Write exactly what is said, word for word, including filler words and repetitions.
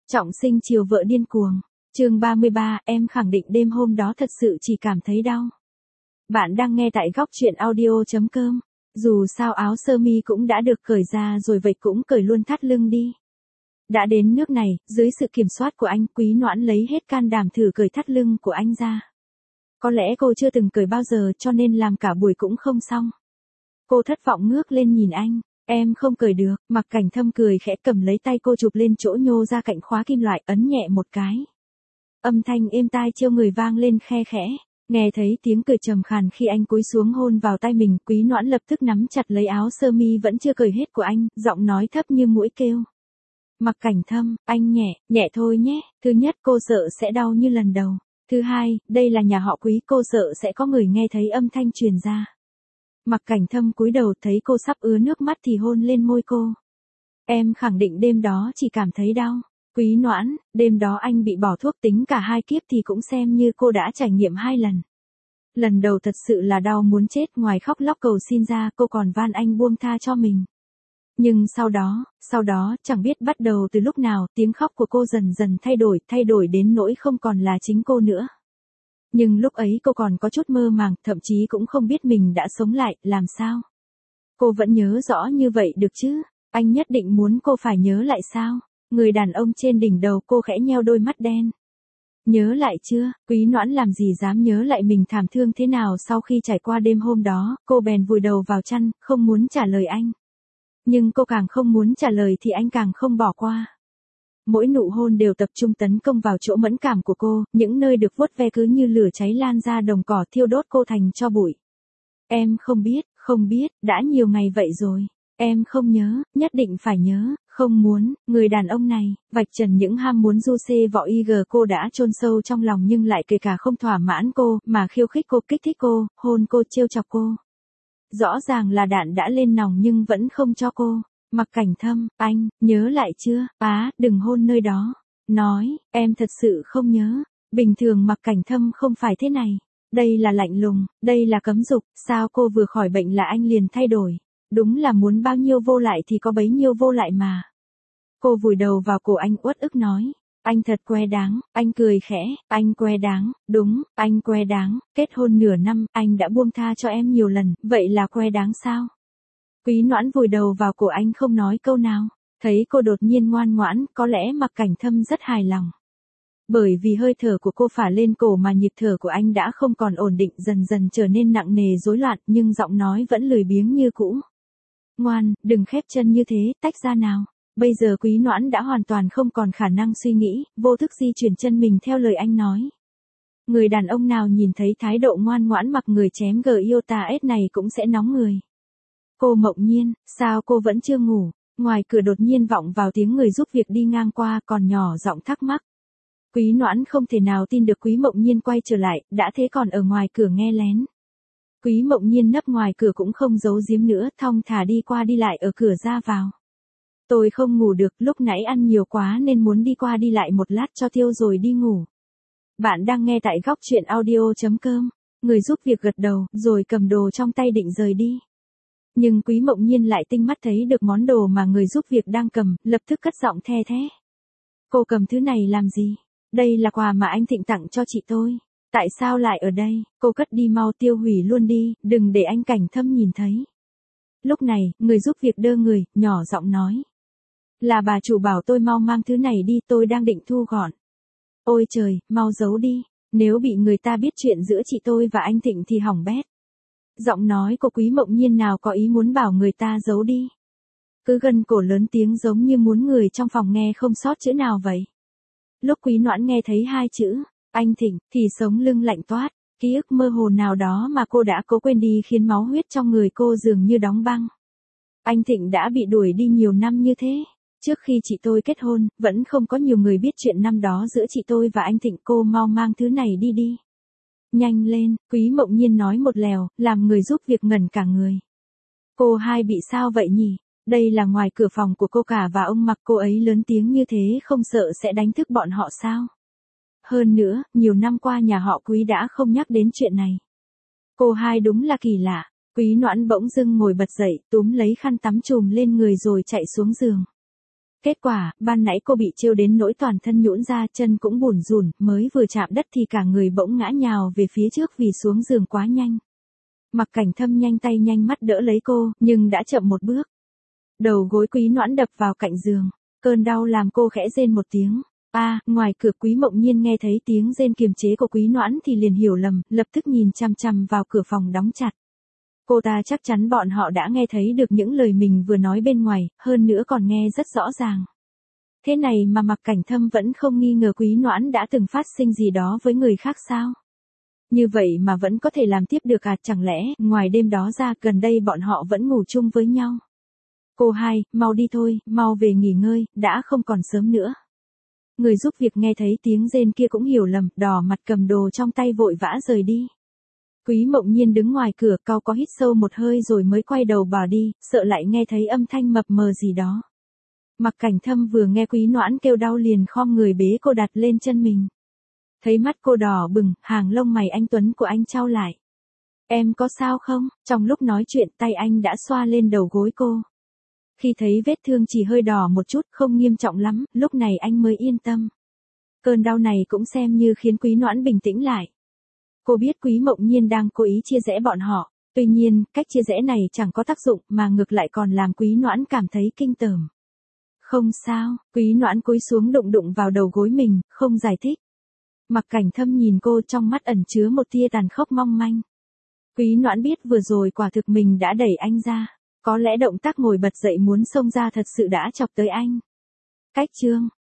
Trọng sinh chiều vợ điên cuồng. Chương ba mươi ba, em khẳng định đêm hôm đó thật sự chỉ cảm thấy đau. Bạn đang nghe tại góc truyện audio chấm com. Dù sao áo sơ mi cũng đã được cởi ra rồi, vậy cũng cởi luôn thắt lưng đi. Đã đến nước này, dưới sự kiểm soát của anh, Quý Noãn lấy hết can đảm thử cởi thắt lưng của anh ra. Có lẽ cô chưa từng cởi bao giờ cho nên làm cả buổi cũng không xong. Cô thất vọng ngước lên nhìn anh. Em không cởi được. Mặc Cảnh Thâm cười khẽ cầm lấy tay cô chụp lên chỗ nhô ra cạnh khóa kim loại, ấn nhẹ một cái. Âm thanh êm tai trêu người vang lên khe khẽ. Nghe thấy tiếng cười trầm khàn khi anh cúi xuống hôn vào tay mình, Quý Noãn lập tức nắm chặt lấy áo sơ mi vẫn chưa cởi hết của anh, giọng nói thấp như mũi kêu. Mặc Cảnh Thâm, anh nhẹ, nhẹ thôi nhé. Thứ nhất, cô sợ sẽ đau như lần đầu. Thứ hai, đây là nhà họ Quý, cô sợ sẽ có người nghe thấy âm thanh truyền ra. Mặc Cảnh Thâm cúi đầu, thấy cô sắp ứa nước mắt thì hôn lên môi cô. Em khẳng định đêm đó chỉ cảm thấy đau. Quý Noãn, đêm đó anh bị bỏ thuốc, tính cả hai kiếp thì cũng xem như cô đã trải nghiệm hai lần. Lần đầu thật sự là đau muốn chết, ngoài khóc lóc cầu xin ra, cô còn van anh buông tha cho mình. Nhưng sau đó, sau đó, chẳng biết bắt đầu từ lúc nào, tiếng khóc của cô dần dần thay đổi, thay đổi đến nỗi không còn là chính cô nữa. Nhưng lúc ấy cô còn có chút mơ màng, thậm chí cũng không biết mình đã sống lại, làm sao? Cô vẫn nhớ rõ như vậy được chứ? Anh nhất định muốn cô phải nhớ lại sao? Người đàn ông trên đỉnh đầu cô khẽ nheo đôi mắt đen. Nhớ lại chưa? Quý Noãn làm gì dám nhớ lại mình thảm thương thế nào sau khi trải qua đêm hôm đó, cô bèn vùi đầu vào chăn, không muốn trả lời anh. Nhưng cô càng không muốn trả lời thì anh càng không bỏ qua. Mỗi nụ hôn đều tập trung tấn công vào chỗ mẫn cảm của cô, những nơi được vuốt ve cứ như lửa cháy lan ra đồng cỏ, thiêu đốt cô thành tro bụi. Em không biết, không biết, đã nhiều ngày vậy rồi. Em không nhớ, nhất định phải nhớ, không muốn. Người đàn ông này, vạch trần những ham muốn du xê võ y gờ cô đã chôn sâu trong lòng, nhưng lại kể cả không thỏa mãn cô, mà khiêu khích cô, kích thích cô, hôn cô, trêu chọc cô. Rõ ràng là đạn đã lên nòng nhưng vẫn không cho cô. Mặc Cảnh Thâm, anh, nhớ lại chưa? Á, đừng hôn nơi đó. Nói, em thật sự không nhớ. Bình thường Mặc Cảnh Thâm không phải thế này. Đây là lạnh lùng, đây là cấm dục. Sao cô vừa khỏi bệnh là anh liền thay đổi? Đúng là muốn bao nhiêu vô lại thì có bấy nhiêu vô lại mà. Cô vùi đầu vào cổ anh, uất ức nói. Anh thật que đáng. Anh cười khẽ. Anh que đáng. Đúng, anh que đáng. Kết hôn nửa năm, anh đã buông tha cho em nhiều lần. Vậy là que đáng sao? Quý Noãn vùi đầu vào cổ anh không nói câu nào. Thấy cô đột nhiên ngoan ngoãn, có lẽ Mặc Cảnh Thâm rất hài lòng. Bởi vì hơi thở của cô phả lên cổ mà nhịp thở của anh đã không còn ổn định, dần dần trở nên nặng nề rối loạn, nhưng giọng nói vẫn lười biếng như cũ. Ngoan, đừng khép chân như thế, tách ra nào. Bây giờ Quý Noãn đã hoàn toàn không còn khả năng suy nghĩ, vô thức di chuyển chân mình theo lời anh nói. Người đàn ông nào nhìn thấy thái độ ngoan ngoãn mặc người chém Giota S này cũng sẽ nóng người. Cô Mộng Nhiên, sao cô vẫn chưa ngủ? Ngoài cửa đột nhiên vọng vào tiếng người giúp việc đi ngang qua, còn nhỏ giọng thắc mắc. Quý Noãn không thể nào tin được Quý Mộng Nhiên quay trở lại, đã thế còn ở ngoài cửa nghe lén. Quý Mộng Nhiên nấp ngoài cửa cũng không giấu giếm nữa, thong thả đi qua đi lại ở cửa ra vào. Tôi không ngủ được, lúc nãy ăn nhiều quá nên muốn đi qua đi lại một lát cho tiêu rồi đi ngủ. Bạn đang nghe tại góc truyện audio chấm com. Người giúp việc gật đầu, rồi cầm đồ trong tay định rời đi. Nhưng Quý Mộng Nhiên lại tinh mắt thấy được món đồ mà người giúp việc đang cầm, lập tức cất giọng the thé. Cô cầm thứ này làm gì? Đây là quà mà anh Thịnh tặng cho chị tôi. Tại sao lại ở đây? Cô cất đi mau, tiêu hủy luôn đi, đừng để anh Cảnh Thâm nhìn thấy. Lúc này, người giúp việc đơ người, nhỏ giọng nói. Là bà chủ bảo tôi mau mang thứ này đi, tôi đang định thu gọn. Ôi trời, mau giấu đi, nếu bị người ta biết chuyện giữa chị tôi và anh Thịnh thì hỏng bét. Giọng nói của Quý Mộng Nhiên nào có ý muốn bảo người ta giấu đi. Cứ gân cổ lớn tiếng giống như muốn người trong phòng nghe không sót chữ nào vậy. Lúc Quý Noãn nghe thấy hai chữ, anh Thịnh, thì sống lưng lạnh toát, ký ức mơ hồ nào đó mà cô đã cố quên đi khiến máu huyết trong người cô dường như đóng băng. Anh Thịnh đã bị đuổi đi nhiều năm như thế. Trước khi chị tôi kết hôn, vẫn không có nhiều người biết chuyện năm đó giữa chị tôi và anh Thịnh, cô mau mang thứ này đi đi. Nhanh lên, Quý Mộng Nhiên nói một lèo, làm người giúp việc ngẩn cả người. Cô hai bị sao vậy nhỉ? Đây là ngoài cửa phòng của cô cả và ông Mặc, cô ấy lớn tiếng như thế không sợ sẽ đánh thức bọn họ sao? Hơn nữa, nhiều năm qua nhà họ Quý đã không nhắc đến chuyện này. Cô hai đúng là kỳ lạ. Quý Noãn bỗng dưng ngồi bật dậy, túm lấy khăn tắm trùm lên người rồi chạy xuống giường. Kết quả, ban nãy cô bị trêu đến nỗi toàn thân nhũn ra, chân cũng bủn rủn, mới vừa chạm đất thì cả người bỗng ngã nhào về phía trước vì xuống giường quá nhanh. Mặc Cảnh Thâm nhanh tay nhanh mắt đỡ lấy cô, nhưng đã chậm một bước. Đầu gối Quý Noãn đập vào cạnh giường, cơn đau làm cô khẽ rên một tiếng. A, à, ngoài cửa Quý Mộng Nhiên nghe thấy tiếng rên kiềm chế của Quý Noãn thì liền hiểu lầm, lập tức nhìn chằm chằm vào cửa phòng đóng chặt. Cô ta chắc chắn bọn họ đã nghe thấy được những lời mình vừa nói bên ngoài, hơn nữa còn nghe rất rõ ràng. Thế này mà Mặc Cảnh Thâm vẫn không nghi ngờ Quý Noãn đã từng phát sinh gì đó với người khác sao? Như vậy mà vẫn có thể làm tiếp được à, chẳng lẽ, ngoài đêm đó ra, gần đây bọn họ vẫn ngủ chung với nhau? Cô hai, mau đi thôi, mau về nghỉ ngơi, đã không còn sớm nữa. Người giúp việc nghe thấy tiếng rên kia cũng hiểu lầm, đỏ mặt cầm đồ trong tay vội vã rời đi. Quý Mộng Nhiên đứng ngoài cửa, cau có hít sâu một hơi rồi mới quay đầu bỏ đi, sợ lại nghe thấy âm thanh mập mờ gì đó. Mặc Cảnh Thâm vừa nghe Quý Noãn kêu đau liền khom người bế cô đặt lên chân mình. Thấy mắt cô đỏ bừng, hàng lông mày anh tuấn của anh chau lại. Em có sao không? Trong lúc nói chuyện tay anh đã xoa lên đầu gối cô. Khi thấy vết thương chỉ hơi đỏ một chút, không nghiêm trọng lắm, lúc này anh mới yên tâm. Cơn đau này cũng xem như khiến Quý Noãn bình tĩnh lại. Cô biết Quý Mộng Nhiên đang cố ý chia rẽ bọn họ, tuy nhiên, cách chia rẽ này chẳng có tác dụng mà ngược lại còn làm Quý Noãn cảm thấy kinh tởm. Không sao, Quý Noãn cúi xuống đụng đụng vào đầu gối mình, không giải thích. Mặc Cảnh Thâm nhìn cô trong mắt ẩn chứa một tia tàn khốc mong manh. Quý Noãn biết vừa rồi quả thực mình đã đẩy anh ra, có lẽ động tác ngồi bật dậy muốn xông ra thật sự đã chọc tới anh. Cách chương